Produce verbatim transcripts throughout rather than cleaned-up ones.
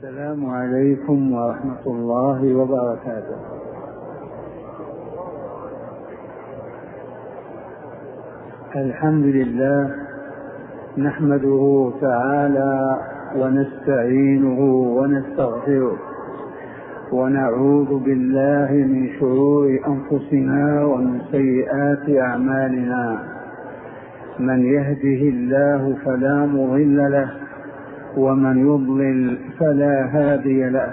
السلام عليكم ورحمة الله وبركاته. الحمد لله نحمده تعالى ونستعينه ونستغفره ونعوذ بالله من شرور أنفسنا ومن سيئات أعمالنا. من يهده الله فلا مضل له ومن يضلل فلا هادي له،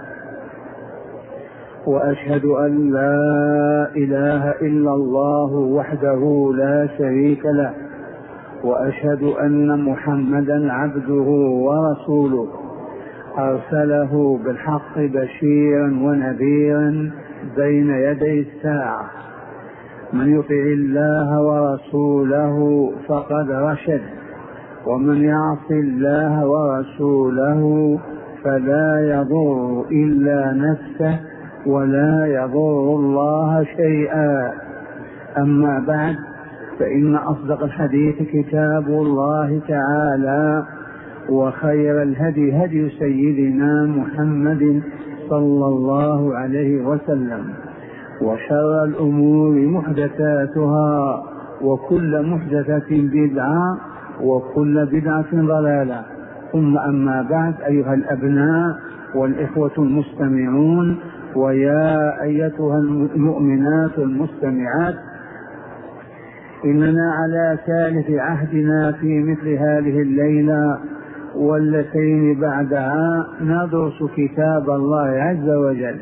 وأشهد أن لا إله إلا الله وحده لا شريك له، وأشهد أن محمدا عبده ورسوله أرسله بالحق بشيرا ونذيرا بين يدي الساعة. من يطع الله ورسوله فقد رشد، ومن يعص الله ورسوله فلا يضر إلا نفسه ولا يضر الله شيئا. أما بعد، فإن أصدق الحديث كتاب الله تعالى، وخير الهدي هدي سيدنا محمد صلى الله عليه وسلم، وشر الأمور محدثاتها، وكل محدثة بدعة، وكل بدعة ضلالة. ثم أما بعد، أيها الأبناء والإخوة المستمعون، ويا أيتها المؤمنات المستمعات، إننا على ثالث عهدنا في مثل هذه الليلة واللتين بعدها ندرس كتاب الله عز وجل،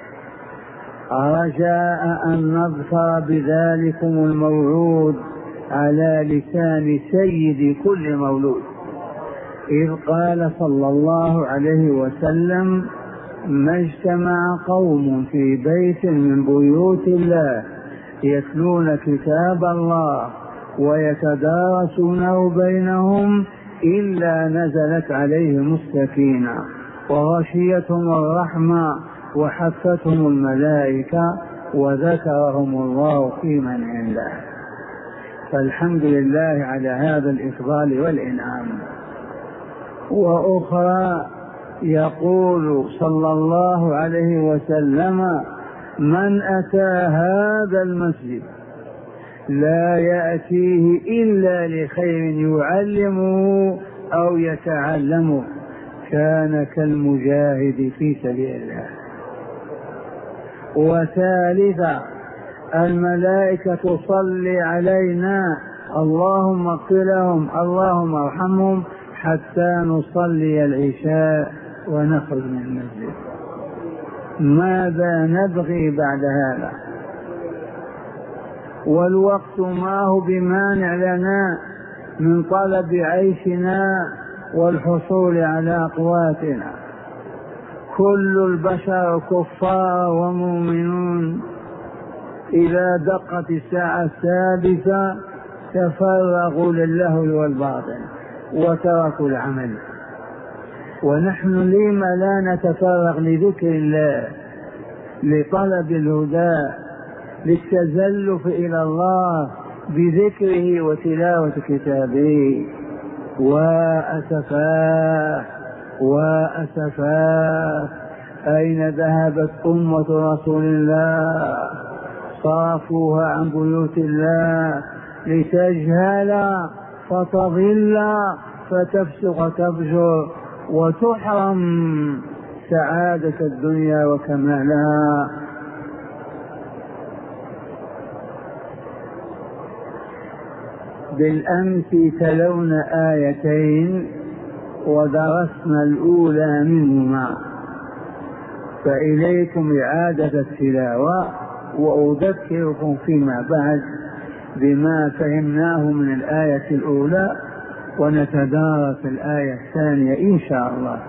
رجاء أن نظفر بذلكم الموعود على لسان سيد كل مولود، إذ قال صلى الله عليه وسلم: ما اجتمع قوم في بيت من بيوت الله يتلون كتاب الله ويتدارسونه بينهم إلا نزلت عليهم السكينة وغشيتهم الرحمة وحفتهم الملائكة وذكرهم الله في من عنده. فالحمد لله على هذا الإفضال والإنعام. وأخرى يقول صلى الله عليه وسلم: من أتى هذا المسجد لا يأتيه إلا لخير يعلمه أو يتعلمه كان كالمجاهد في سبيل الله. وثالثا، الملائكة تصلي علينا: اللهم اغفر لهم، اللهم ارحمهم، حتى نصلي العشاء ونخرج من المسجد. ماذا نبغي بعد هذا؟ والوقت ما هو بمانع لنا من طلب عيشنا والحصول على قواتنا. كل البشر كفار ومؤمنون. إذا دقت الساعة السادسة تفرغوا للهو والباطل وتركوا العمل. ونحن لما لا نتفرغ لذكر الله، لطلب الهدى، للتزلف إلى الله بذكره وتلاوة كتابه؟ وأسفاه وأسفاه، أين ذهبت أمة رسول الله؟ صافوها عن بيوت الله لتجهل فتضل فتفسق تفجر وتحرم سعادة الدنيا وكمالها. بالأمس تلون آيتين ودرسنا الأولى منهما، فإليكم إعادة التلاوة، وأذكركم فيما بعد بما فهمناه من الآية الأولى، ونتدارس الآية الثانية إن شاء الله.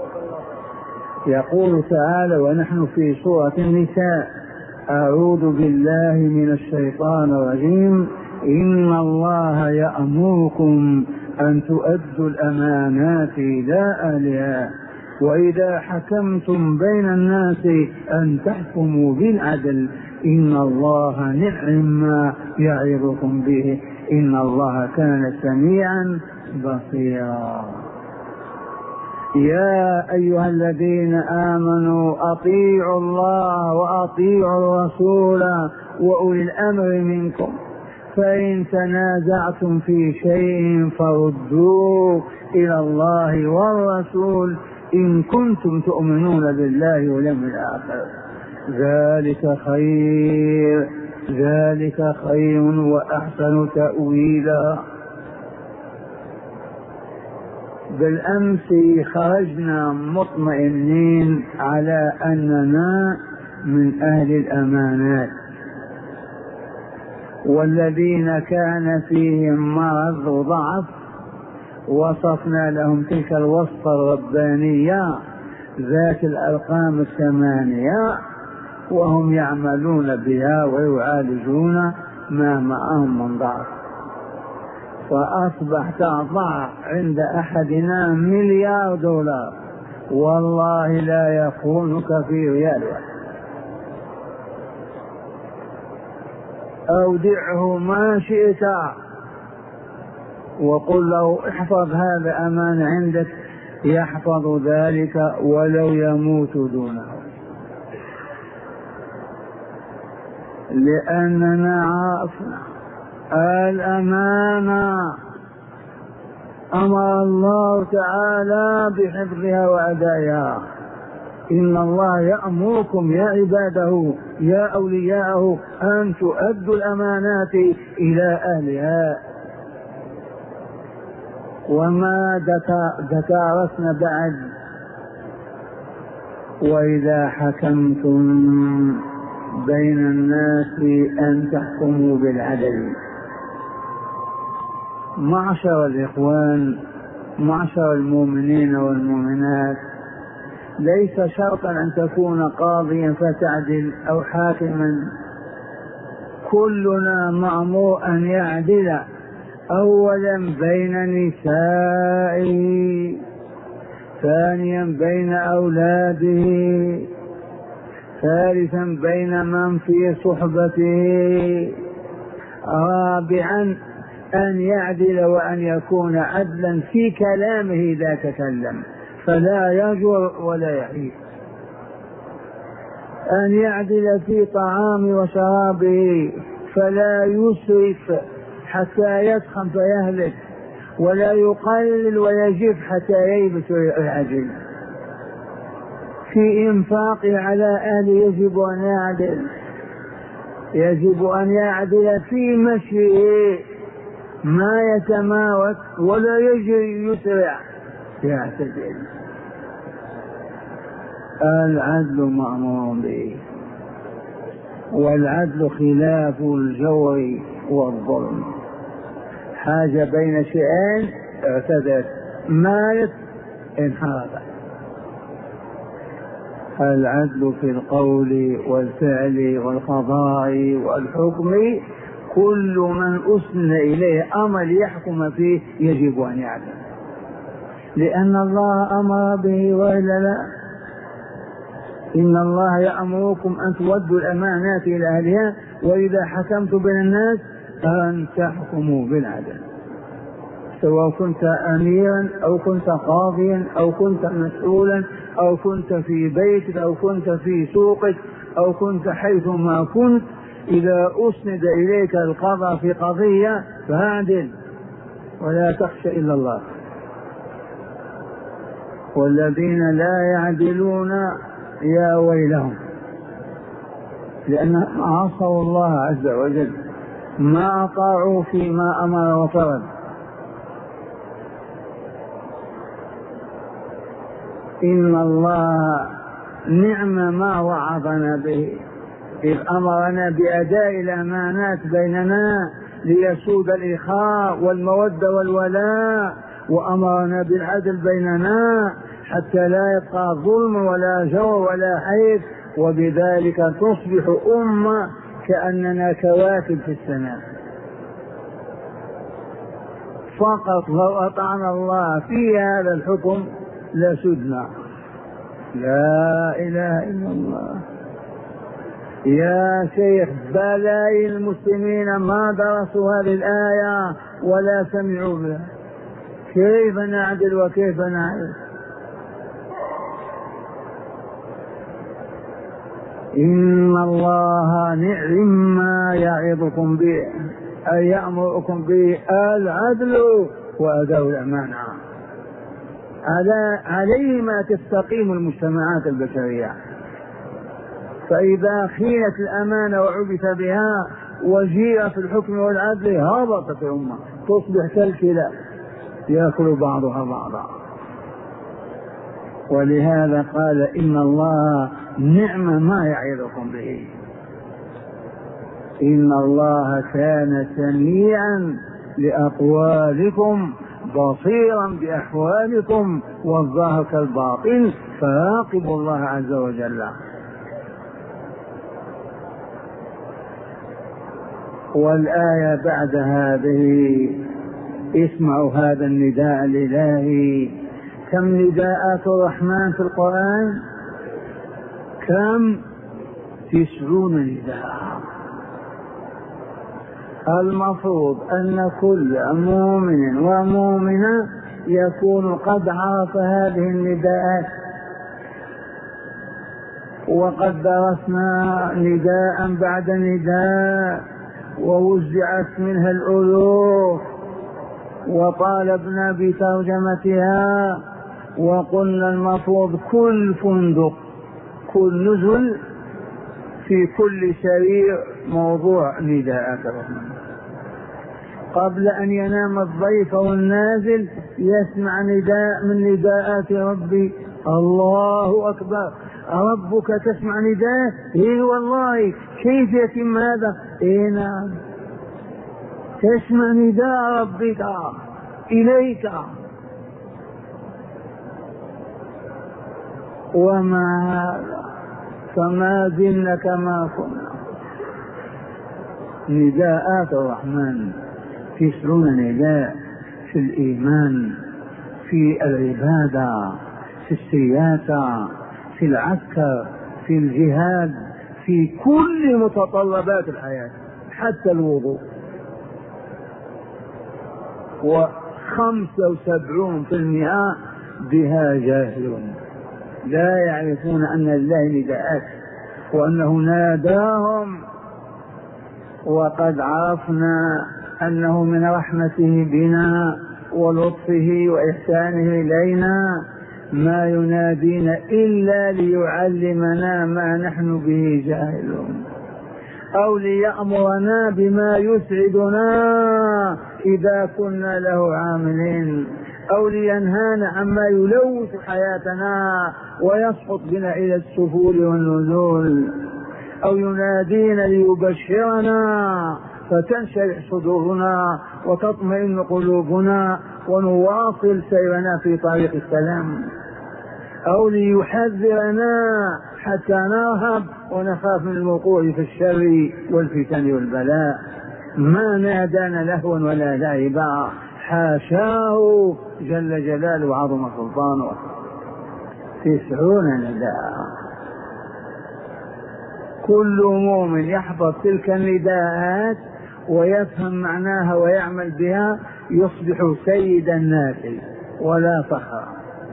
يقول تعالى ونحن في سورة النساء: أعوذ بالله من الشيطان الرجيم: إن الله يأمركم أن تؤدوا الأمانات إلى أهلها وإذا حكمتم بين الناس أن تحكموا بالعدل إن الله نعم ما يعظكم به إن الله كان سميعا بصيرا. يا أيها الذين آمنوا أطيعوا الله وأطيعوا الرسول وأولي الأمر منكم فإن تنازعتم في شيء فردوه إلى الله والرسول إن كنتم تؤمنون بالله واليوم الآخر ذلك خير ذلك خير وأحسن تأويلا. بالأمس خرجنا مطمئنين على أننا من أهل الأمانات، والذين كان فيهم مرض وضعف وصفنا لهم تلك الوصفة الربانية ذات الأرقام الثمانية وهم يعملون بها ويعالجون ما معهم من ضعف، فأصبح تضع عند أحدنا مليار دولار والله لا يخونك في ريال واحد. أودعه ما شئت وقل له احفظ هذا أمان عندك يحفظ ذلك ولو يموت دونه، لأننا عرفنا الأمانة أمر الله تعالى بحفظها وأدائها. إن الله يأمركم يا عباده يا أولياءه أن تؤدوا الأمانات إلى أهلها. وما ذكرتنا بعد وإذا حكمتم بين الناس أن تحكموا بالعدل. معشر الإخوان معشر المؤمنين والمؤمنات، ليس شرطا أن تكون قاضيا فتعدل أو حاكما، كلنا مأمور أن يعدل أولا بين نسائه، ثانيا بين أولاده، ثالثا بين من في صحبته، رابعا أن يعدل وأن يكون عدلا في كلامه إذا تكلم فلا يجر ولا يحيف، أن يعدل في طعام وشرابه فلا يسرف حتى يسخن فيهلك، ولا يقلل ويجف حتى ييبس ويعجل. في إنفاقه على أهله يجب أن يعدل، يجب أن يعدل في مشيه ما يتماوت ولا يجري يسرع يعتدل. العدل مأمور به، والعدل خلاف الجور والظلم. حاجة بين شيئين اعتدت مالت انحرفت. العدل في القول والفعل والقضاء والحكم، كل من أسند إليه أمر يحكم فيه يجب أن يعدل، لأن الله أمر به وإلا لا. إن الله يأمركم أن تودوا الأمانات إلى أهلها وإذا حكمتم بين الناس أن تحكموا بالعدل، سواء كنت أميرا أو كنت قاضيا أو كنت مسؤولا أو كنت في بيتك أو كنت في سوقك أو كنت حيثما كنت، إذا أسند إليك القضاء في قضية فاعدل ولا تخشى إلا الله. والذين لا يعدلون يا ويلهم، لأنهم عصوا الله عز وجل، ما أطاعوا فيما أمر وفرض. إن الله نعم ما وعظنا به إذ أمرنا بأداء الأمانات بيننا ليسود الإخاء والمودة والولاء، وأمرنا بالعدل بيننا حتى لا يبقى ظلم ولا جور ولا حيف، وبذلك تصبح أمة كأننا كواكب في السماء. فقط لو أطعنا الله في هذا الحكم لسدنا. لا إله إلا الله. يا شيخ بلاي المسلمين ما درسوا هذه الآية ولا سمعوا بها، كيف نعدل وكيف نعيش؟ إن الله نعم ما يعظكم به أي يأمركم به العدل وأداء الأمانة، على عليه ما تستقيم المجتمعات البشرية. فإذا خينت الأمانة وعبث بها وجيء في الحكم والعدل هبطت الأمة، تصبح كالكلاب يأكل بعضها بعضا. ولهذا قال إن الله نعم ما يعظكم به، إن الله كان سميعا لأقوالكم بصيرا بأحوالكم والظاهر كالباطن فراقبوا الله عز وجل. والآية بعد هذه اسمعوا هذا النداء الإلهي. كم نداءات الرحمن في القرآن؟ كم؟ تسعون نداء. المفروض أن كل مؤمن ومؤمنة يكون قد عرف هذه النداءات، وقد درسنا نداء بعد نداء ووزعت منها الألوف وطالبنا بترجمتها، وقلنا المفروض كل فندق كل نزل في كل سرير موضوع نداءات الرحمن. قبل أن ينام الضيف والنازل يسمع نداء من نداءات ربي. الله أكبر، ربك تسمع نداء؟ إيه والله. كيف يتم هذا؟ إيه نعم، تسمع نداء ربك إليك. وما هذا فما زلنا كما كنا. نداءات الرحمن تسعون نداء في الإيمان، في العبادة، في السياسة، في العسكر، في الجهاد، في كل متطلبات الحياة حتى الوضوء. وخمسة وسبعون في المئة بها جاهلون، لا يعرفون أن لله نداءات وأنه ناداهم. وقد عرفنا أنه من رحمته بنا ولطفه وإحسانه إلينا ما ينادينا إلا ليعلمنا ما نحن به جاهلون، أو ليأمرنا بما يسعدنا إذا كنا له عاملين، أو لينهانا عما يلوث حياتنا ويسقط بنا إلى السفول والنزول، أو ينادينا ليبشرنا فتنشرح صدورنا وتطمئن قلوبنا ونواصل سيرنا في طريق السلام، أو ليحذرنا حتى نرهب ونخاف من الوقوع في الشر والفتن والبلاء. ما نادانا لهوا ولا لعبا، حاشاه جل جلاله وعظم سلطانه. تسعون نداء. كل مؤمن يحفظ تلك النداءات ويفهم معناها ويعمل بها يصبح سيد الناس ولا فخر،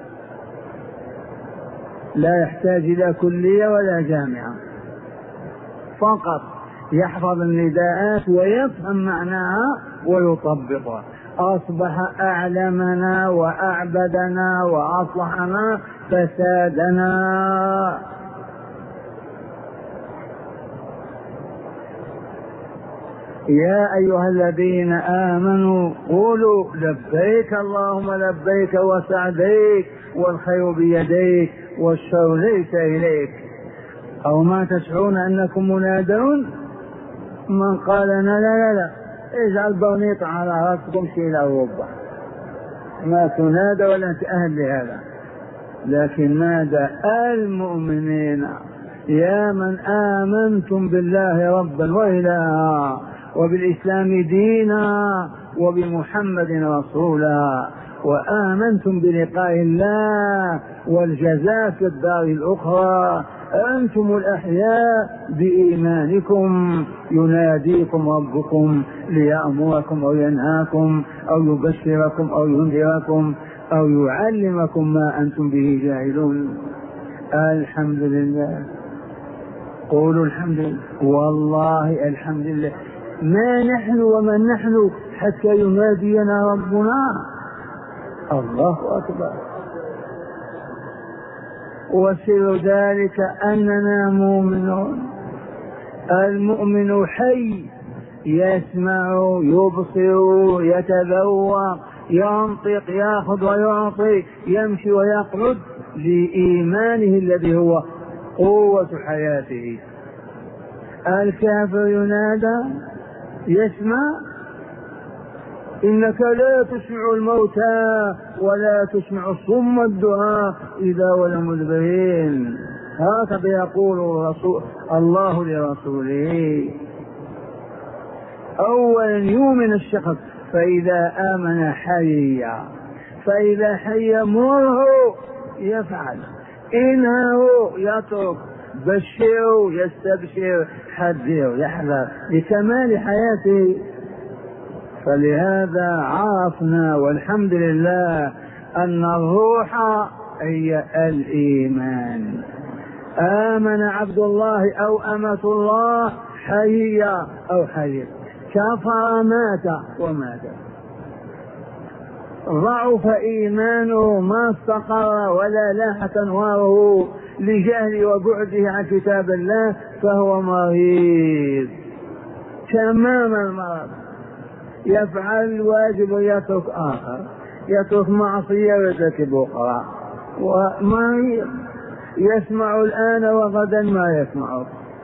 لا يحتاج إلى كلية ولا جامعة، فقط يحفظ النداءات ويفهم معناها ويطبقها. أصبح أعلمنا وأعبدنا وأصلحنا فسادنا. يا أيها الذين آمنوا قولوا لبيك اللهم لبيك وسعديك والخير بيديك والشر ليس إليك. أو ما تسعون أنكم منادون؟ من قال لا لا لا اجعل برنيط على رأسكم شيل أوروبا، ما تنادى ولا تأهل لهذا. لكن نادى المؤمنين يا من آمنتم بالله ربا وإلها وبالإسلام دينا وبمحمد رسولا وآمنتم بلقاء الله والجزاء في الدار الأخرى، أنتم الأحياء بإيمانكم يناديكم ربكم ليأمركم أو ينهاكم أو يبشركم أو ينذركم أو يعلمكم ما أنتم به جاهلون. الحمد لله. قولوا الحمد لله. والله الحمد لله، ما نحن ومن نحن حتى ينادينا ربنا. الله أكبر. وسر ذلك أننا مؤمنون. المؤمن حي، يسمع يبصر يتذوق ينطق يأخذ ويعطي يمشي ويقعد لإيمانه الذي هو قوة حياته. الكافر ينادى يسمع، إنك لا تسمع الموتى ولا تسمع الصم الدعاء إذا ولوا مدبرين. هكذا يقول رسول الله لرسوله. أولا يؤمن الشخص، فإذا آمن حيا، فإذا حي مره يفعل، إنه يترك، بشره يستبشر، حذره يحذر لكمال حياته. فلهذا عرفنا والحمد لله أن الروح هي الإيمان. آمن عبد الله أو أمة الله حي أو حي، كفر مات ومات، ضعف إيمانه ما استقر ولا لاحت أنواره لجهل وبعده عن كتاب الله، فهو مريض تمام المرض، يفعل الواجب ويترك آخر، يترك معصية ويرتكب أخرى، ومريض يسمع الآن وغدا ما يسمع.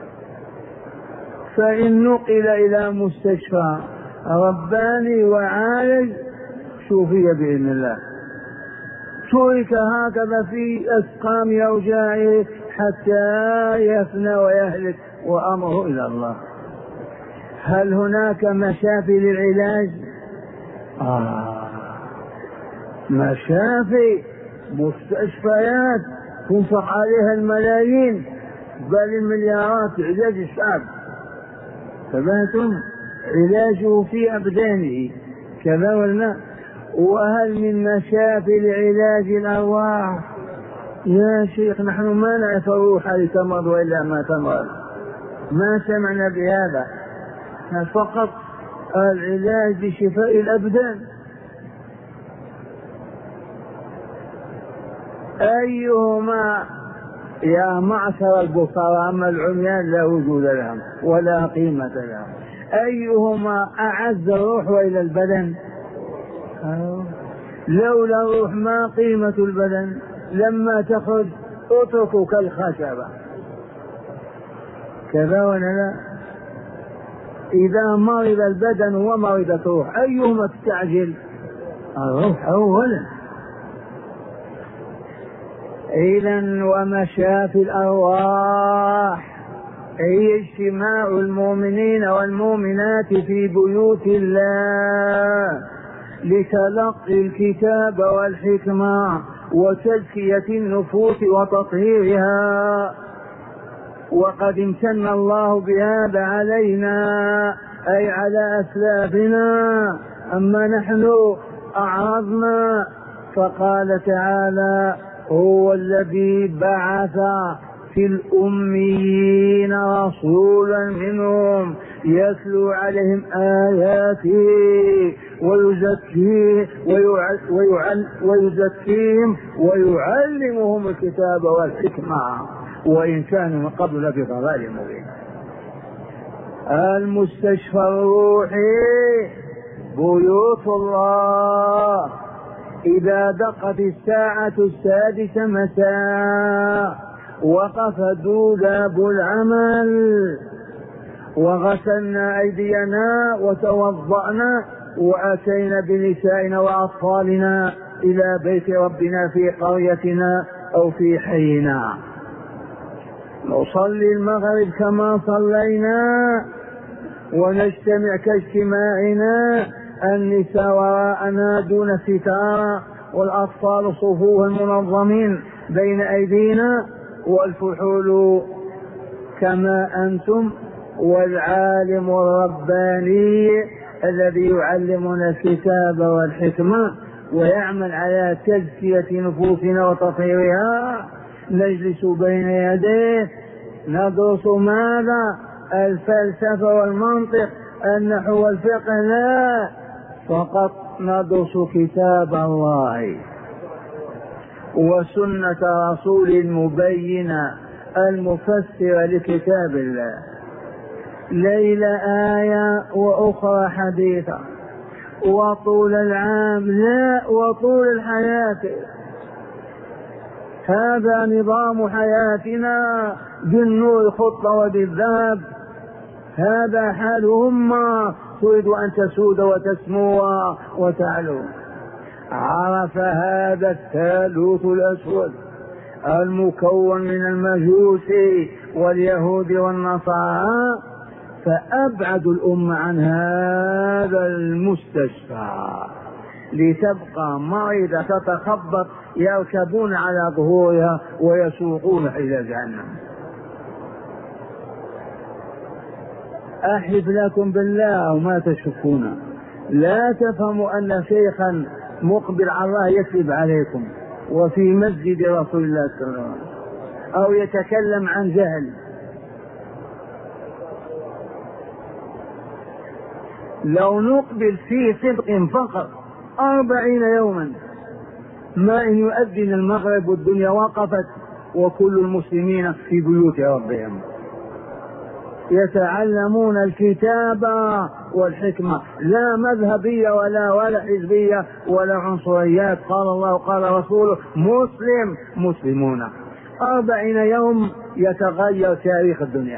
فإن نقل إلى مستشفى رباني وعالج شوفي بإذن الله، ترك هكذا في أسقام أوجاعه حتى يفنى ويهلك وأمره إلى الله. هل هناك مشافي للعلاج؟ آه مشافي، مستشفيات تنفق عليها الملايين بل المليارات علاج الشعب، فباتم علاجه في أبدانه كذا ولا. وهل من مشافي لعلاج الأرواح؟ يا شيخ نحن ما نعرف الروح هل تمرض وإلا ما تمرض، ما سمعنا بهذا، فقط العلاج لشفاء الأبدان. أيهما يا معشر البصارى، أما العميان لا وجود لهم ولا قيمة لهم، أيهما أعز الروح وإلى البدن؟ لولا الروح ما قيمة البدن، لما تخرج اتركوا كالخشبة كذا ولا لا. إذا مرض البدن ومرضت الروح أيهما تستعجل؟ الروح أولا. إذن ومشافي الأرواح هي اجتماع المؤمنين والمؤمنات في بيوت الله لتلقي الكتاب والحكمة وتزكية النفوس وتطهيرها. وقد امتن الله بهذا علينا أي على أسلافنا، أما نحن أعرضنا. فقال تعالى هو الذي بعث في الأميين رسولا منهم يتلو عليهم آياته ويزكيه ويعل ويزكيهم ويعلمهم الكتاب والحكمة وإن كانوا من قبل لفي ضلال مبين. المستشفى الروحي بيوت الله. إذا دقت الساعة السادسة مساء وقف دولاب العمل وغسلنا أيدينا وتوضأنا وأتينا بنسائنا وأطفالنا إلى بيت ربنا في قريتنا أو في حينا، نصلي المغرب كما صلينا ونجتمع كاجتماعنا، النساء وراءنا دون ستارة والأطفال صفوف منظمين بين أيدينا، والفحول كما أنتم، والعالم الرباني الذي يعلمنا الكتاب والحكمة ويعمل على تزكية نفوسنا وتطهيرها نجلس بين يديه ندرس ماذا؟ الفلسفة والمنطق، النحو والفقه؟ لا، فقط ندرس كتاب الله وسنة رسول المبينة المفسرة لكتاب الله، ليلة آية وأخرى حديثة، وطول العام لا، وطول الحياة. هذا نظام حياتنا بالنور خطة وبالذهب. هذا حالهم، تريد أن تسود وتسمو وتعلو. عرف هذا الثالوث الأسود المكون من المجوس واليهود والنصارى، فأبعد الأمة عن هذا المستشفى لتبقى مريضة تتخبط، يركبون على ظهورها ويسوقون إلى جهنم. أحلف لكم بالله وما تشكون، لا تفهموا أن شيخا مقبل على الله يكذب عليكم وفي مسجد رسول الله صلى الله عليه وسلم أو يتكلم عن جهل. لو نقبل في صدق فقط أربعين يوما، ما إن يؤذن المغرب والدنيا وقفت وكل المسلمين في بيوت ربهم يتعلمون الكتاب والحكمة، لا مذهبية ولا ولا حزبية ولا عنصريات. قال الله قال رسوله، مسلم مسلمون. أربعين يوم يتغير تاريخ الدنيا.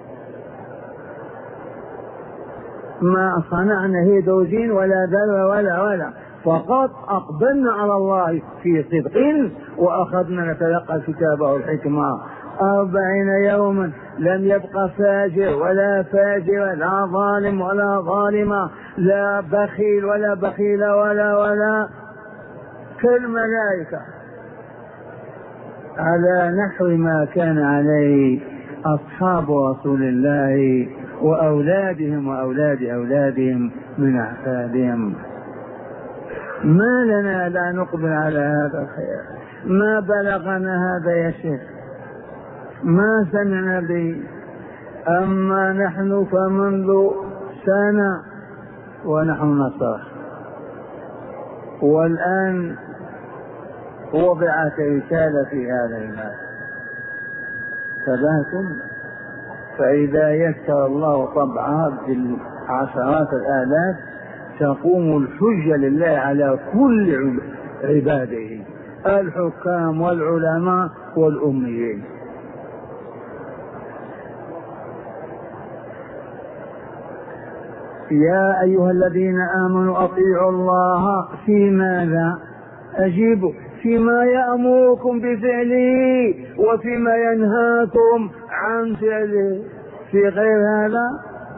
ما صنعنا هيدروجين ولا ذرة ولا ولا، فقط أقبلنا على الله في صدق وأخذنا نتلقى كتابه الحكمة. أربعين يوما لم يبقى فاجر ولا فاجر، لا ظالم ولا ظالمة، لا بخيل ولا بخيل ولا ولا، كالملائكة على نحو ما كان عليه أصحاب رسول الله وأولادهم وأولاد أولادهم من أحفادهم. ما لنا لا نقبل على هذا الخير؟ ما بلغنا هذا يا شيخ؟ ما سمعنا به. أما نحن فمنذ سنة ونحن نصرخ، والآن وضعت رسالة في هذا المال، فذاكم فإذا يسر الله طبعها بالعشرات الآلاف تقوم الحجة لله على كل عباده، الحكام والعلماء والأميين. يا أيها الذين آمنوا أطيعوا الله في ماذا؟ أجيبوا فيما يأمركم بفعله وفيما ينهاكم عن فعله. في غير هذا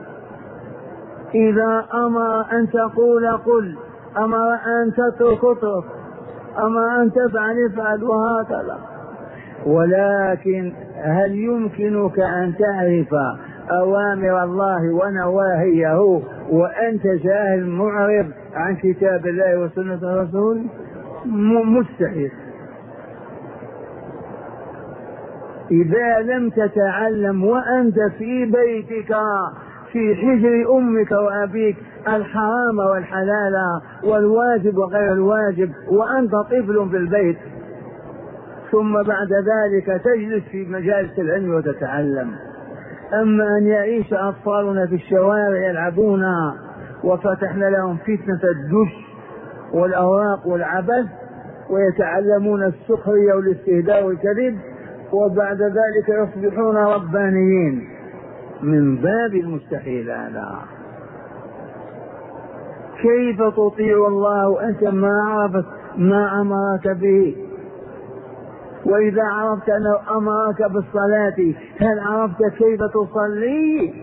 إذا أمر أن تقول قل، أمر أن تترك اترك، أمر أن تفعل افعل، وهكذا. ولكن هل يمكنك أن تعرف أوامر الله ونواهيه وأنت جاهل معرض عن كتاب الله وسنة الرسول؟ مستحيل. إذا لم تتعلم وأنت في بيتك في حجر أمك وأبيك الحرام والحلال والواجب وغير الواجب وأنت طفل في البيت، ثم بعد ذلك تجلس في مجالس العلم وتتعلم. أما أن يعيش أطفالنا في الشوارع يلعبون وفتحنا لهم فتنة الدش والأوراق والعبث ويتعلمون السخرية والاستهداء والكذب، وبعد ذلك يصبحون ربانيين، من باب المستحيل هذا. كيف تطيع الله وأنت ما عرفت ما أمرك به؟ وإذا عرفت أنه أمرك بالصلاة هل عرفت كيف تصلي؟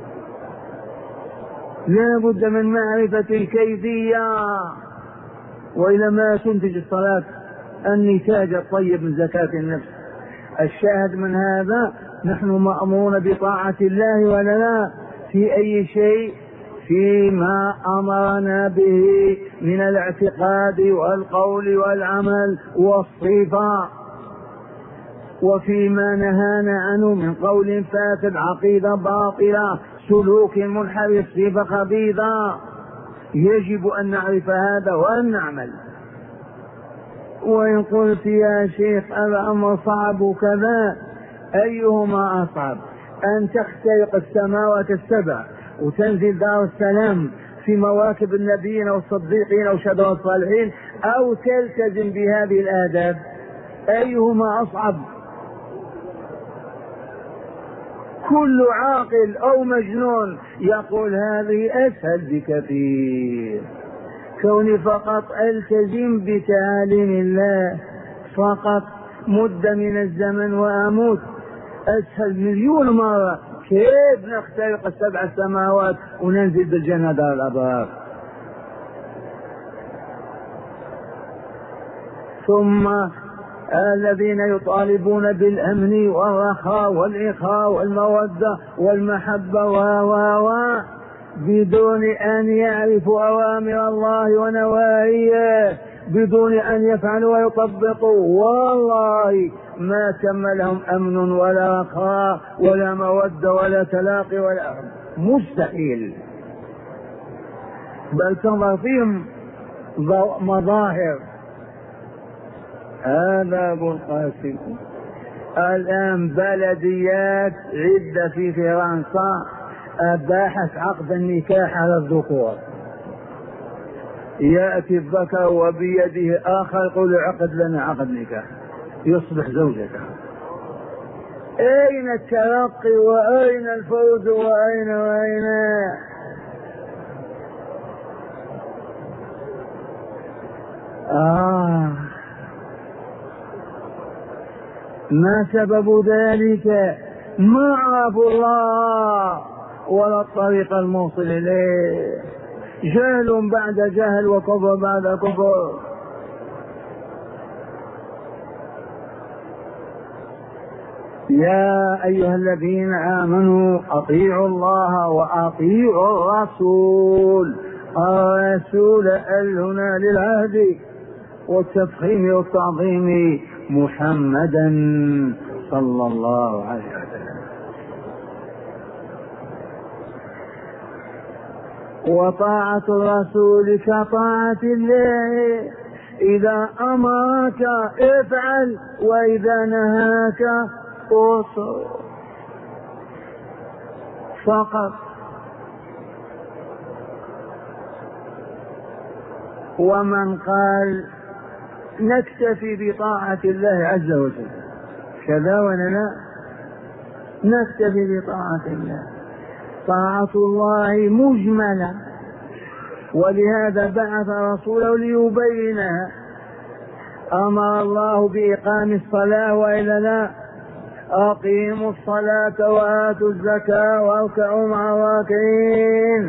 لا بد من معرفة الكيفية، وإلى ما تنتج الصلاة النتاج الطيب من زكاة النفس. الشاهد من هذا نحن مأمورون بطاعة الله ولا لا؟ في أي شيء؟ فيما أمرنا به من الاعتقاد والقول والعمل والصفة. وفيما نهانا عنه من قول فاسد، عقيدة باطلة، سلوك منحرف، صفة خبيثة، يجب أن نعرف هذا وأن نعمل. وإن قلت يا شيخ الأمر صعب كذا، أيهما أصعب؟ أن تخترق السماوات السبع وتنزل دار السلام في مواكب النبيين والصديقين وشهداء الصالحين، أو تلتزم بهذه الآداب؟ أيهما أصعب؟ كل عاقل أو مجنون يقول هذه أسهل بكثير. كوني فقط التزم بتعاليم الله فقط مدة من الزمن وأموت أسهل مليون مرة. كيف نخترق السبع السماوات وننزل بالجنة دار الأبرار؟ ثم الذين يطالبون بالأمن والرخاء والإخاء والمودة والمحبة و و و بدون أن يعرفوا أوامر الله ونواهيه، بدون أن يفعلوا ويطبقوا، والله ما تم لهم أمن ولا رخاء ولا مودة ولا تلاقي ولا أمن، مستحيل. بل تنظر فيهم مظاهر. هذا أبو القاسم. الآن بلديات عدة في فرنسا أباحت عقد النكاح على الذكور. يأتي الذكر وبيده آخر يقول عقد لنا عقد نكاح، يصبح زوجته. أين الترقي وأين الفوز وأين وأين؟ آه ما سبب ذلك؟ ما عرفوا الله ولا الطريق الموصل إليه، جهل بعد جهل وكفر بعد كفر. يا أيها الذين آمنوا أطيعوا الله وأطيعوا الرسول. الرسول هنا للعهد والتفخيم والتعظيم محمدا صلى الله عليه وسلم. وطاعة الرسول كطاعة الله، إذا أمرك افعل وإذا نهاك اصر فقط. ومن قال نكتفي بطاعة الله عز وجل كذا ولا لا؟ نكتفي بطاعة الله. طاعة الله مجملة، ولهذا بعث رسوله ليبينها. أمر الله بإقام الصلاة وإلا لا؟ أقيموا الصلاة وآتوا الزكاة واركعوا مع الراكعين.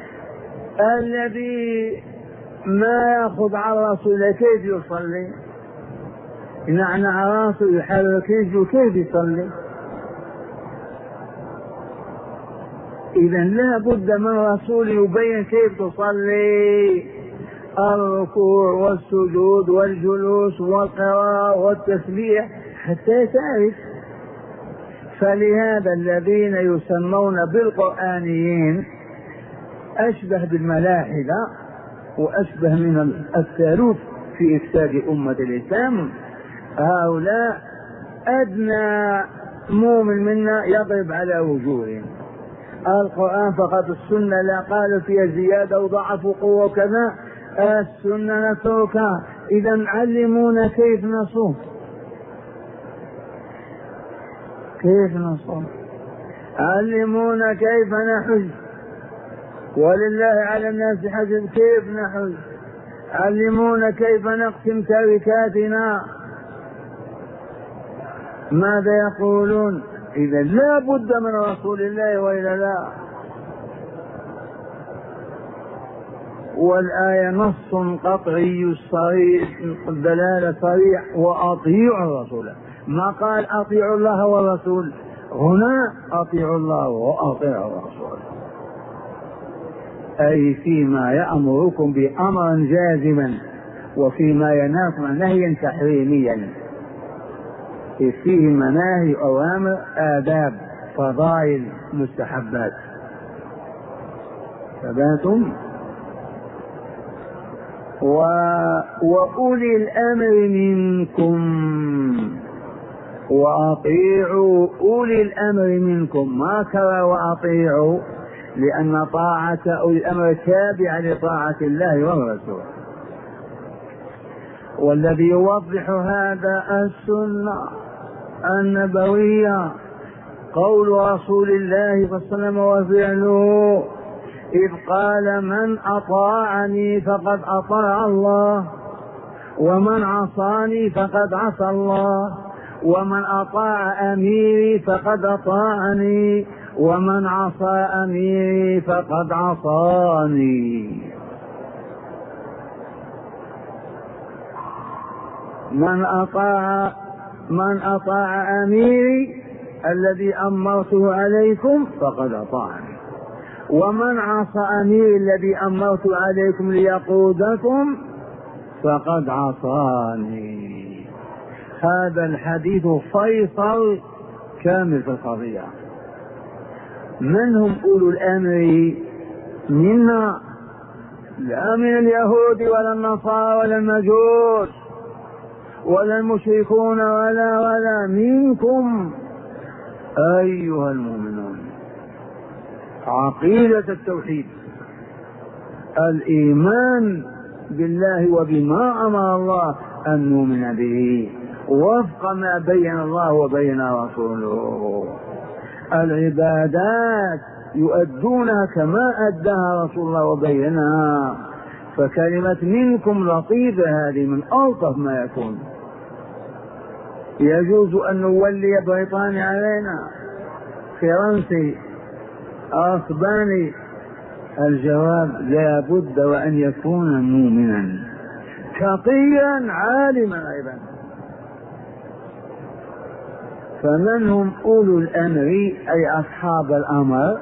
الذي ما يأخذ على رسوله كيف يصلي؟ ينعنع راسه يحرك رجله كيف يصلي؟ إذا لا بد من رسول يبين كيف تصلي. الركوع والسجود والجلوس والقراءة والتسبيح حتى تعرف. فلهذا الذين يسمون بالقرآنيين أشبه بالملاحدة وأشبه من الثالوث في إفساد أمة الإسلام. هؤلاء أدنى مؤمن منا يضرب على وجوههم. القرآن فقط، السنة لا قالوا فيها زيادة وضعف وقوة وكذا، السنة نتركها. إذا علمونا كيف نصوم، كيف نصوم، علمونا كيف نحج، ولله على الناس حج، كيف نحج، علمونا كيف نقسم تركاتنا، ماذا يقولون؟ إذا لا بد من رسول الله وإلا لا. والآية نص قطعي صريح الدلالة صريح، وأطيعوا الرسول. ما قال أطيعوا الله والرسول، هنا أطيعوا الله وأطيعوا الرسول، أي فيما يأمركم بأمرا جازما وفيما ينهاكم عن نهيا تحريميا. فيه مناهي، أوامر، آداب، فضائل، مستحبات. ثباتم و... وأولي الأمر منكم، وأطيعوا أولي الأمر منكم. ما كرى وأطيعوا، لأن طاعة أولي الأمر تابعة لطاعة الله والرسول. والذي يوضح هذا السنة النبوية، قول رسول الله صلى الله عليه وسلم وفعله، إذ قال: من أطاعني فقد أطاع الله، ومن عصاني فقد عصى الله، ومن أطاع أميري فقد أطاعني، ومن عصى أميري فقد عصاني. من أطاع من أطاع أميري الذي أمرته عليكم فقد أطاعني، ومن عصى أميري الذي أمرت عليكم ليقودكم فقد عصاني. هذا الحديث فيصل كامل في القضية. من هم أولو الأمر منا؟ لا من اليهود ولا النصارى ولا المجوس ولا المشركون ولا ولا منكم أيها المؤمنون. عقيدة التوحيد، الإيمان بالله وبما أمر الله أن نؤمن به وفق ما بين الله وبين رسوله. العبادات يؤدونها كما أداها رسول الله وبينها. فكلمة منكم لطيفة، هذه من ألطف ما يكون. يجوز أن نولي بريطانيا علينا، فرنسي، أسباني. الجواب: لا بد وأن يكون مؤمنا تقيا عالما أيضا. فمن هم أولو الأمر أي أصحاب الأمر؟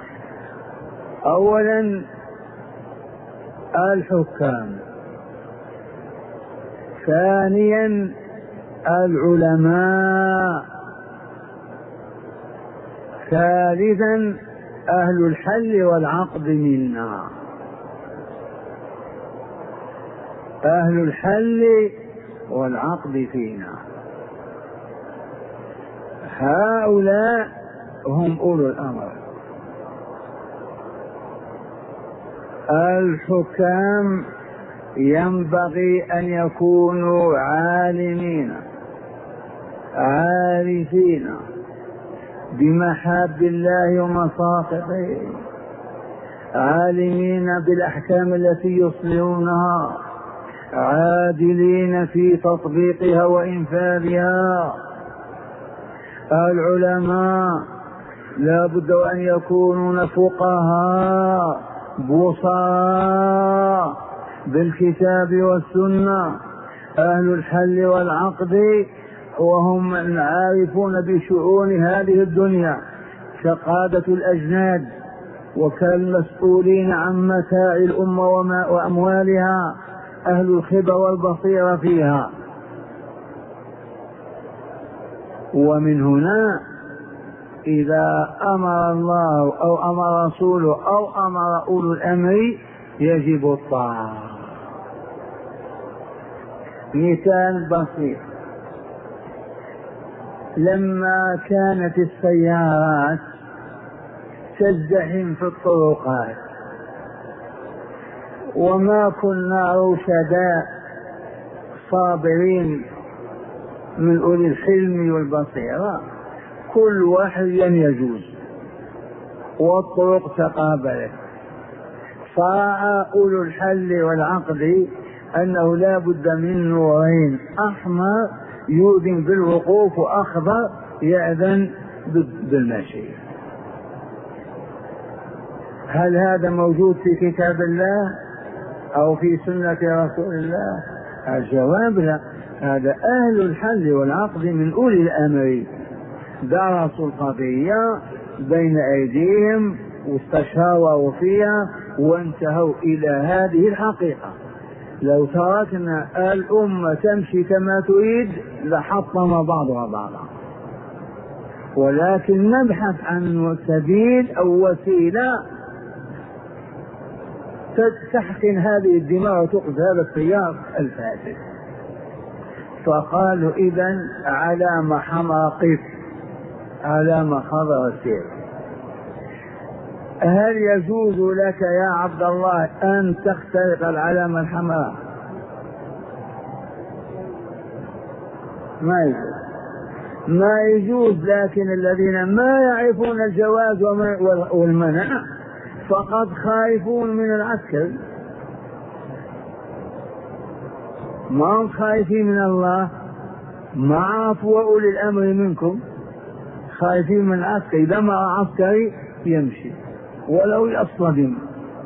أولا الحكام، ثانيا العلماء، ثالثا أهل الحل والعقد منا. أهل الحل والعقد فينا، هؤلاء هم أولو الأمر. الحكام ينبغي أن يكونوا عالمين عارفين بمحاب الله ومساقطه، عالمين بالأحكام التي يصلونها، عادلين في تطبيقها وإنفاذها. العلماء لا بد أن يكونون فقهاء بصراء بالكتاب والسنة. أهل الحل والعقد وهم العارفون بشؤون هذه الدنيا كقادة الأجناد وكالمسؤولين عن متاع الأمة وأموالها، أهل الخبرة والبصيرة فيها. ومن هنا إذا أمر الله أو أمر رسوله أو أمر أولو الأمر يجب الطاعة. مثال بسيط: لما كانت السيارات تزدحم في الطرقات وما كنا رشداء صابرين من أولي الحلم والبصيرة، كل واحد لم يجوز والطرق تقابلت، فرأى أولو الحل والعقد أنه لا بد من نورين: أحمر يؤذن بالوقوف وأخضر يأذن بالمشي. هل هذا موجود في كتاب الله أو في سنة رسول الله؟ الجواب لا. هذا أهل الحل والعقد من أولي الأمر، درسوا القضية بين أيديهم واستشاروا فيها وانتهوا إلى هذه الحقيقة. لو تركنا الأمة تمشي كما تريد لحطم بعضها بعضا، ولكن نبحث عن سبيل أو وسيلة تحقن هذه الدماء وتوقف هذا التيار الفاسد. فقالوا إذن علامة حمراء قف، علامة خضراء سير. هل يجوز لك يا عبد الله أن تخترق العلامة الحمراء؟ ما يجوز، ما يجوز. لكن الذين ما يعرفون الجواز والمنع فقد خايفون من العسكر، ما هم خايفين من الله. ما عرفوا أولي الأمر منكم، خايفين من العسكر. إذا ما عسكري يمشي ولو يصطدم.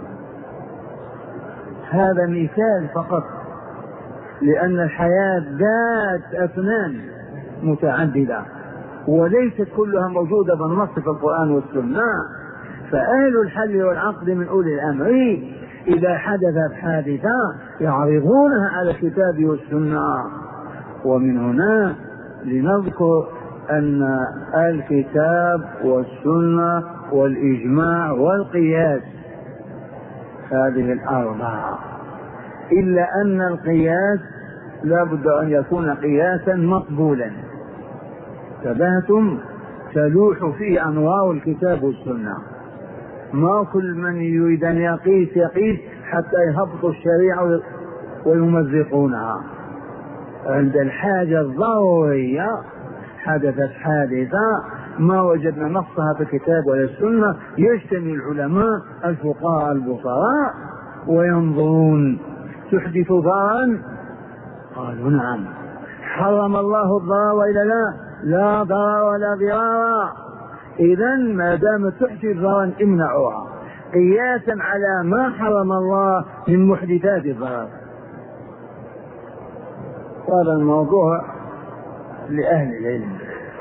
هذا مثال فقط، لأن الحياة ذات أفنان متعددة وليست كلها موجودة بالنص في القرآن والسنة. فأهل الحل والعقد من أولي الأمر إذا حدثت حادثة يعرضونها على الكتاب والسنة. ومن هنا لنذكر أن الكتاب والسنة والإجماع والقياس هذه الأربعة، إلا أن القياس لا بد أن يكون قياسا مقبولا. تبهتم تلوح فيه أنوار الكتاب والسنة. ما كل من يريد أن يقيس يقيس حتى يهبطوا الشريعة ويمزقونها. عند الحاجة الضرورية حدثت حادثة ما وجدنا نصها في الكتاب ولا السنة، يجتمع العلماء الفقهاء البصراء وينظرون تحدث ضررا؟ قالوا نعم. حرم الله الضرر وإلا لا؟ لا ضرر ولا ضرار. إذن ما دامت تحدث ضررا امنعوها قياسا على ما حرم الله من محدثات الضرر. هذا الموضوع لأهل العلم.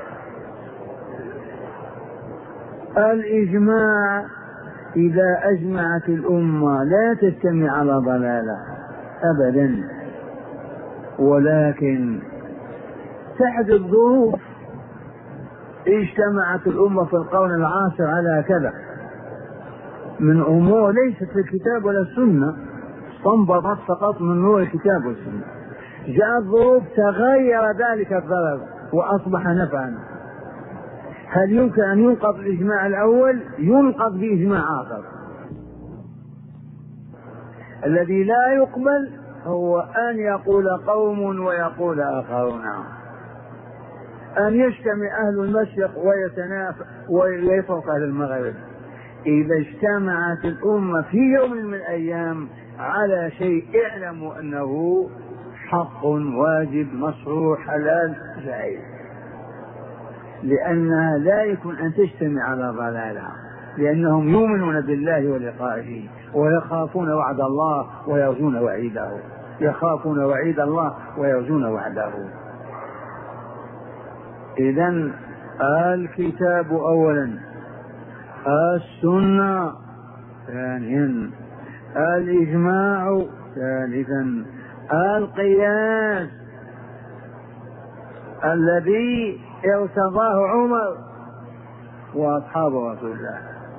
الإجماع إذا أجمعت الأمة لا تجتمع على ضلالة أبدا، ولكن تحدث ظروف. اجتمعت الأمة في القرن العاشر على كذا من أمور ليست في الكتاب ولا السنة، استنبطت فقط من نور الكتاب والسنة. جاءت ظروف تغير ذلك الضرر وأصبح نفعا. هل يمكن أن ينقض الإجماع الأول؟ ينقض بإجماع آخر. الذي لا يقبل هو أن يقول قوم ويقول آخرون، أن يجتمع أهل المشرق ويتنافى ويفرق أهل المغرب. إذا اجتمعت الأمة في يوم من الأيام على شيء اعلموا أنه حق واجب مشروع حلال جائز، لأنها لا يكون أن تجتمع على ضلالها، لأنهم يؤمنون بالله ولقائه ويخافون وعد الله ويرجون وعيده، يخافون وعيد الله ويرجون وعده. إذن الكتاب أولا، السنة ثانيا، الإجماع ثالثا، القياس الذي ارتضاه عمر وأصحاب رسول الله،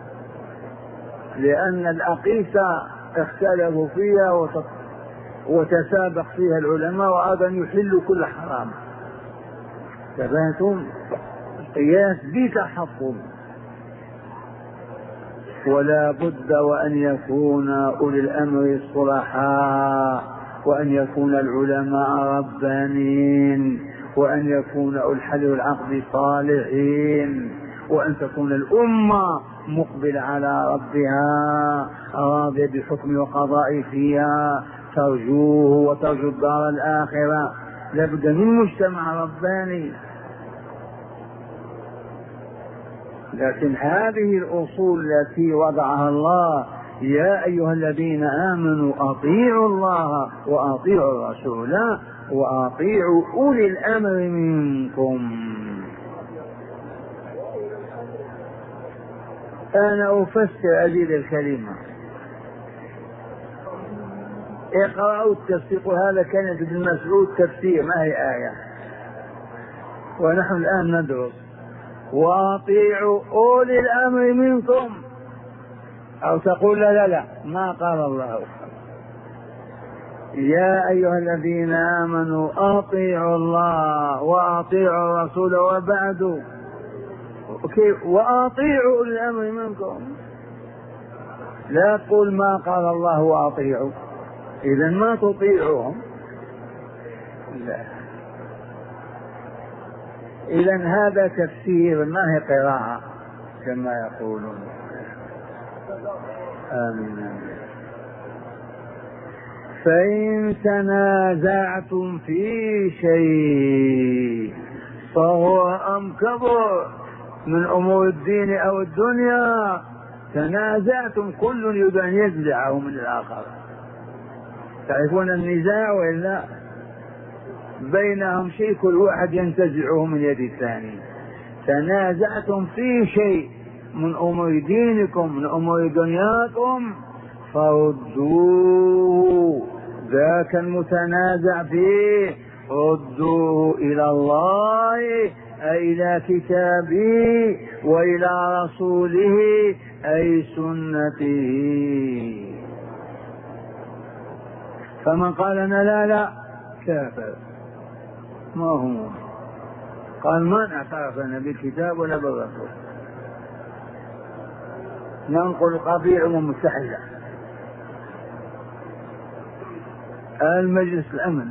لأن الأقيسة اختلفوا فيها وتسابق فيها العلماء وأيضا يحلوا كل حرام. تبهتم القياس بتحفظ، ولا بد وأن يكون أولي الأمر الصلحاء، وأن يكون العلماء ربانين، وأن يكون أولي الحل والعقد صالحين، وأن تكون الأمة مقبلة على ربها راضية بحكم وقضاء فيها، ترجوه وترجو الدار الآخرة. لابد من مجتمع رباني. لكن هذه الأصول التي وضعها الله، يا أيها الذين آمنوا أطيعوا الله وأطيعوا الرسول وأطيعوا أولي الأمر منكم. أنا أفسر أزيد الكلمة. اقرأوا التفسير، هذا كان ابن مسعود تفسير ما هي آية، ونحن الآن ندرس. وأطيعوا أولي الأمر منكم، أو تقول لا لا لا ما قال الله يا أيها الذين آمنوا أطيعوا الله وأطيعوا الرسول وبعد وأطيعوا أولي الأمر منكم. لا تقول ما قال الله وأطيعوا، إذن ما تطيعهم. لا، إذن هذا تفسير ما هي قراءة كما يقولون. آمين. فإن تنازعتم في شيء صغر أم كبر من أمور الدين أو الدنيا، تنازعتم، كل يريد أن ينزعه من الآخر. تعرفون النزاع وإلا بينهم شيء كل واحد ينتزعه من يد الثاني. تنازعتم في شيء من أمور دينكم من أمور دنياكم فردوه، ذاك المتنازع فيه ردوه إلى الله، أي إلى كتابه وإلى رسوله أي سنته. فمن قال أنا لا لا كافر، ما هو قال من اعترفنا بالكتاب ولا بالرسول. ننقل قضية متحدة المجلس الأمن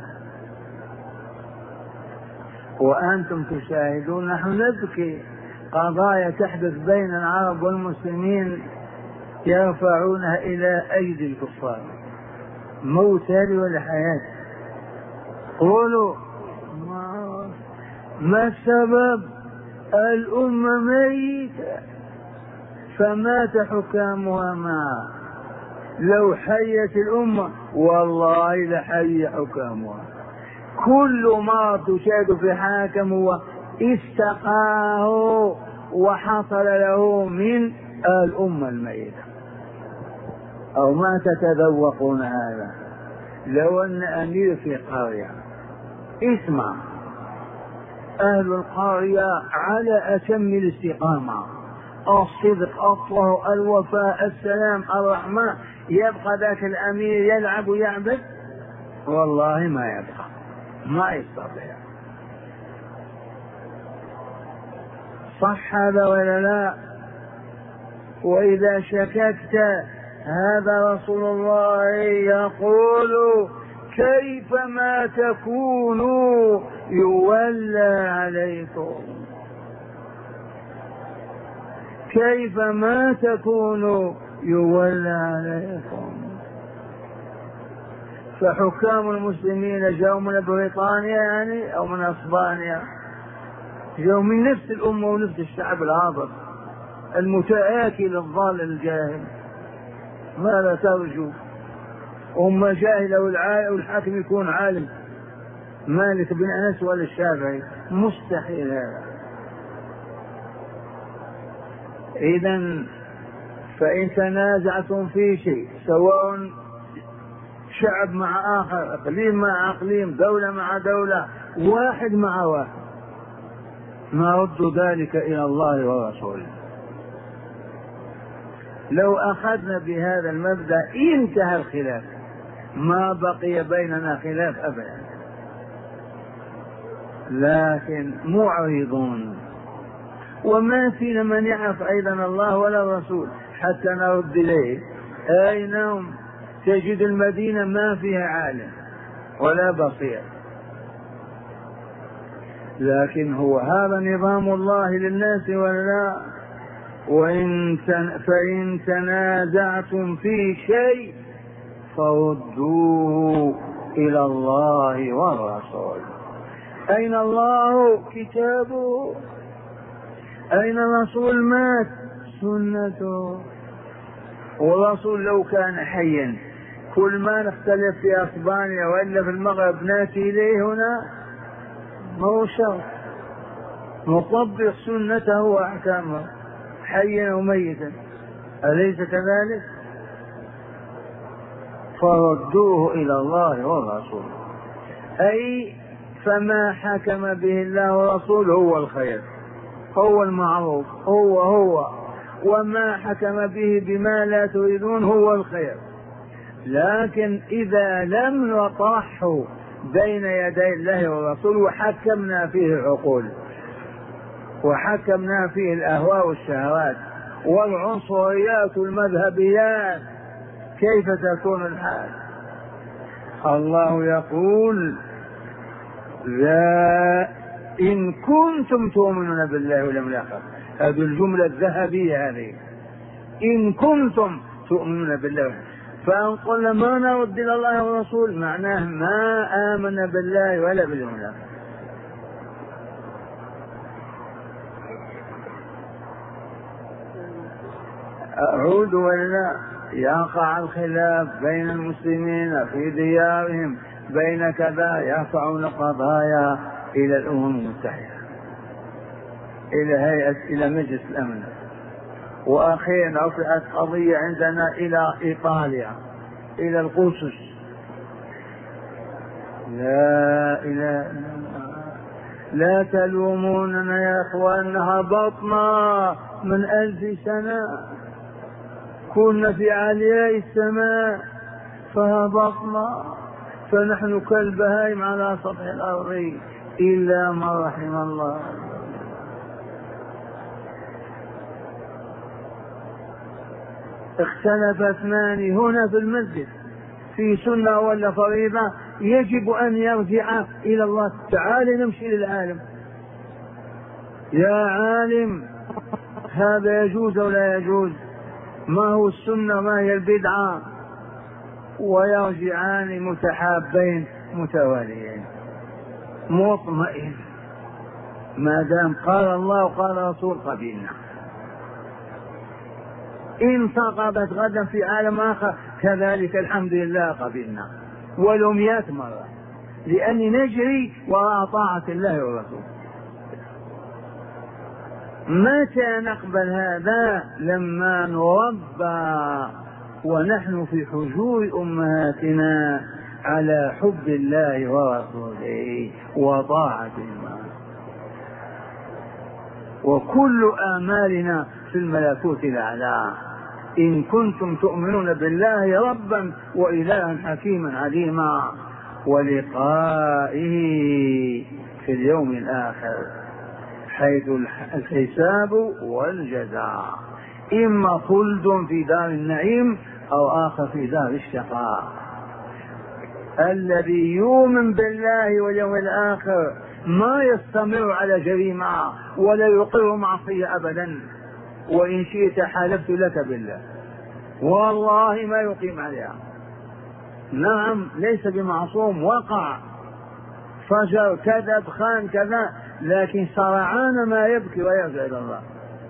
وأنتم تشاهدون، نحن نبكي قضايا تحدث بين العرب والمسلمين يرفعونها إلى أيدي الكفار، موت هذه ولا حياة. قولوا ما, ما السبب؟ الأمة ميتة فمات حكامها معها. لو حيت الأمة والله لحي حكامها. كل ما تشاهد في حاكم هو استقاه وحصل له من الأمة الميتة. أو ما تتذوقون هذا؟ لو أن أمير في قرية، اسمع، أهل القرية على أتم الاستقامة، الصدق، الطهر، الوفاء، السلام، الرحمة، يبقى ذاك الأمير يلعب ويعبد؟ والله ما يبقى، ما يستطيع. صح هذا ولا لا؟ وإذا شككت هذا رسول الله يقول كيفما تكونوا يولى عليكم، كيفما تكونوا يولى عليكم. فحكام المسلمين جاءوا من بريطانيا يعني أو من أسبانيا، جاءوا من نفس الأمة ونفس الشعب العاطل المتآكل الضال الجاهل. ماذا ترجو؟ أمة جاهلة والحاكم يكون عالم، مالك بن أنس ولا الشافعي؟ مستحيل هذا. إذن فإن تنازعتم في شيء، سواء شعب مع آخر، أقليم مع أقليم، دولة مع دولة، واحد مع واحد، نرد ذلك إلى الله ورسوله. لو أخذنا بهذا المبدأ انتهى الخلاف، ما بقي بيننا خلاف أبدا. لكن معرضون، وما فينا من يعرف أيضا الله ولا الرسول حتى نرد إليه. أين تجد المدينة ما فيها عالم ولا بصير، لكن هو هذا نظام الله للناس ولا لا؟ وإن فإن تنازعتم في شيء فردوه إلى الله والرسول. أين الله؟ كتابه. أين الرسول؟ مات، سنته. والرسول لو كان حيا كل ما نختلف في أسبانيا وإلا في المغرب ناتي إليه هنا، ما هو شرط، نطبق سنته وأحكامه حيا وميتا، أليس كذلك؟ فردوه إلى الله والرسول، أي فما حكم به الله ورسوله هو الخير، هو المعروف، هو هو وما حكم به بما لا تريدون هو الخير. لكن إذا لم نطرحه بين يدي الله والرسول وحكمنا فيه العقول وحكمنا فيه الأهواء والشهوات والعنصريات والمذهبيات، كيف تكون الحال؟ الله يقول: لا إن كنتم تؤمنون بالله واليوم الآخر. هذه الجملة الذهبية، هذه إن كنتم تؤمنون بالله. فإن قلنا ما نرد إلى الله والرسول معناه ما آمن بالله ولا باليوم الآخر. أعود ولا يقع الخلاف بين المسلمين في ديارهم بين كذا، يرفعون قضايا إلى الأمم المتحدة، إلى هيئة، إلى مجلس الأمن، وأخيرا رفعت قضية عندنا إلى إيطاليا، إلى القدس. لا إله إلا الله. لا تلوموننا يا إخوان، هبطنا من ألف سنة، كنا في علياء السماء فهبطنا، فنحن كالبهائم على سطح الأرض إلا ما رحم الله. اختلف اثنان هنا في المسجد في سنة ولا فريضة، يجب أن يرجع إلى الله. تعال نمشي للعالم، يا عالم هذا يجوز أو لا يجوز، ما هو السنة ما هي البدعة، ويرجعان متحابين متواليين مطمئن، ما دام قال الله وقال الرسول قبلنا. إن سقطت غدا في عالم آخر كذلك الحمد لله قبلنا ولو مئة مرة، لأني نجري وراء طاعة الله والرسول. متى نقبل هذا؟ لما نربى ونحن في حجور أمهاتنا على حب الله ورسوله وطاعة الله، وكل آمالنا في الملكوت الأعلى. إن كنتم تؤمنون بالله ربا وإلها حكيما عليما ولقائه في اليوم الآخر، حيث الحساب والجزاء، إما خلد في دار النعيم أو آخر في دار الشقاء. الذي يؤمن بالله واليوم الآخر ما يستمر على جريمة ولا يقر معصية أبدا، وإن شئت حلفت لك بالله والله ما يقيم عليها. نعم ليس بمعصوم، وقع فجر كذب خان كذا، لكن سرعان ما يبكي ويرجع إلى الله.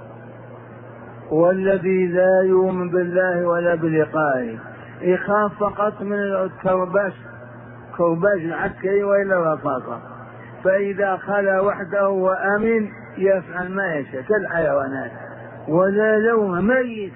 والذي لا يؤمن بالله ولا بلقائه يخاف فقط من الكرباج، كرباج العسكري وإلا الرصاصة، فإذا خلا وحده وأمن يفعل ما يشاء كالحيوانات ولا لوم ميت.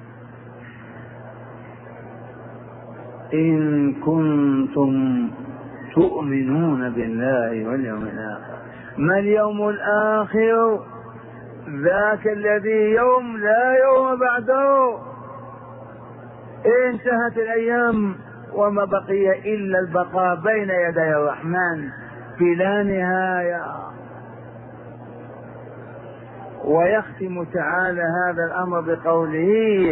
إن كنتم تؤمنون بالله واليوم الآخر. ما اليوم الآخر؟ ذاك الذي يوم لا يوم بعده، انتهت الأيام وما بقي إلا البقاء بين يدي الرحمن بلا نهاية. ويختم تعالى هذا الأمر بقوله: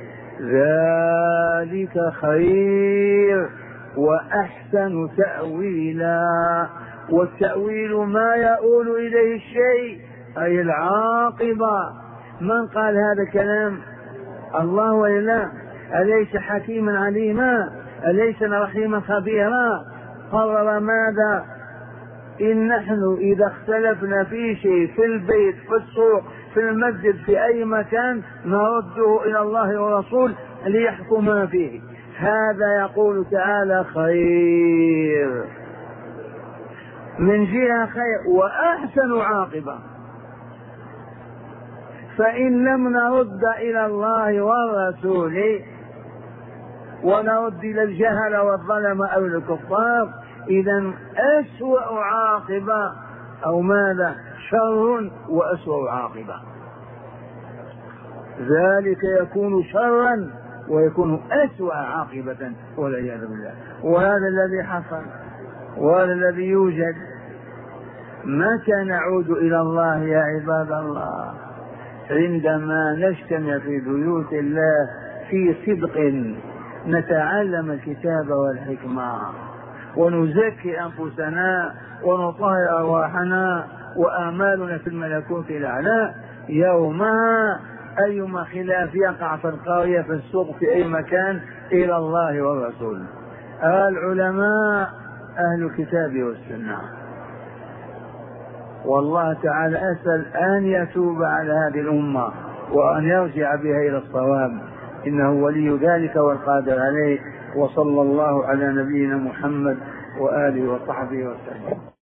ذلك خير وأحسن تأويلا. والتأويل ما يؤول إليه الشيء، أي العاقبة. من قال هذا الكلام؟ الله وإلا؟ أليس حكيما عليما؟ أليس رحيما خبيرا؟ قرر ماذا؟ إن نحن إذا اختلفنا في شيء في البيت في السوق في المسجد في أي مكان نرده إلى الله ورسول ليحكم فيه. هذا يقول تعالى خير، من جهة خير وأحسن عاقبة. فإن لم نرد إلى الله والرسول ونرد إلى الجهل والظلم أو الكفار، إذا أسوأ عاقبة أو ماذا؟ شر وأسوأ عاقبة. ذلك يكون شرا ويكون أسوأ عاقبة والعياذ بالله. وهذا الذي حصل وهذا الذي يوجد. متى نعود إلى الله يا عباد الله؟ عندما نجتمع في بيوت الله في صدق، نتعلم الكتاب والحكمة ونزكي أنفسنا ونطهر أرواحنا وآمالنا في الملكوت الأعلى. يومها أيما خلاف يقع في القرية في السوق في أي مكان إلى الله والرسول، العلماء أهل الكتاب والسنة. والله تعالى أسأل أن يتوب على هذه الأمة وأن يرجع بها إلى الصواب، إنه ولي ذلك والقادر عليه. وصلى الله على نبينا محمد وآله وصحبه وسلم.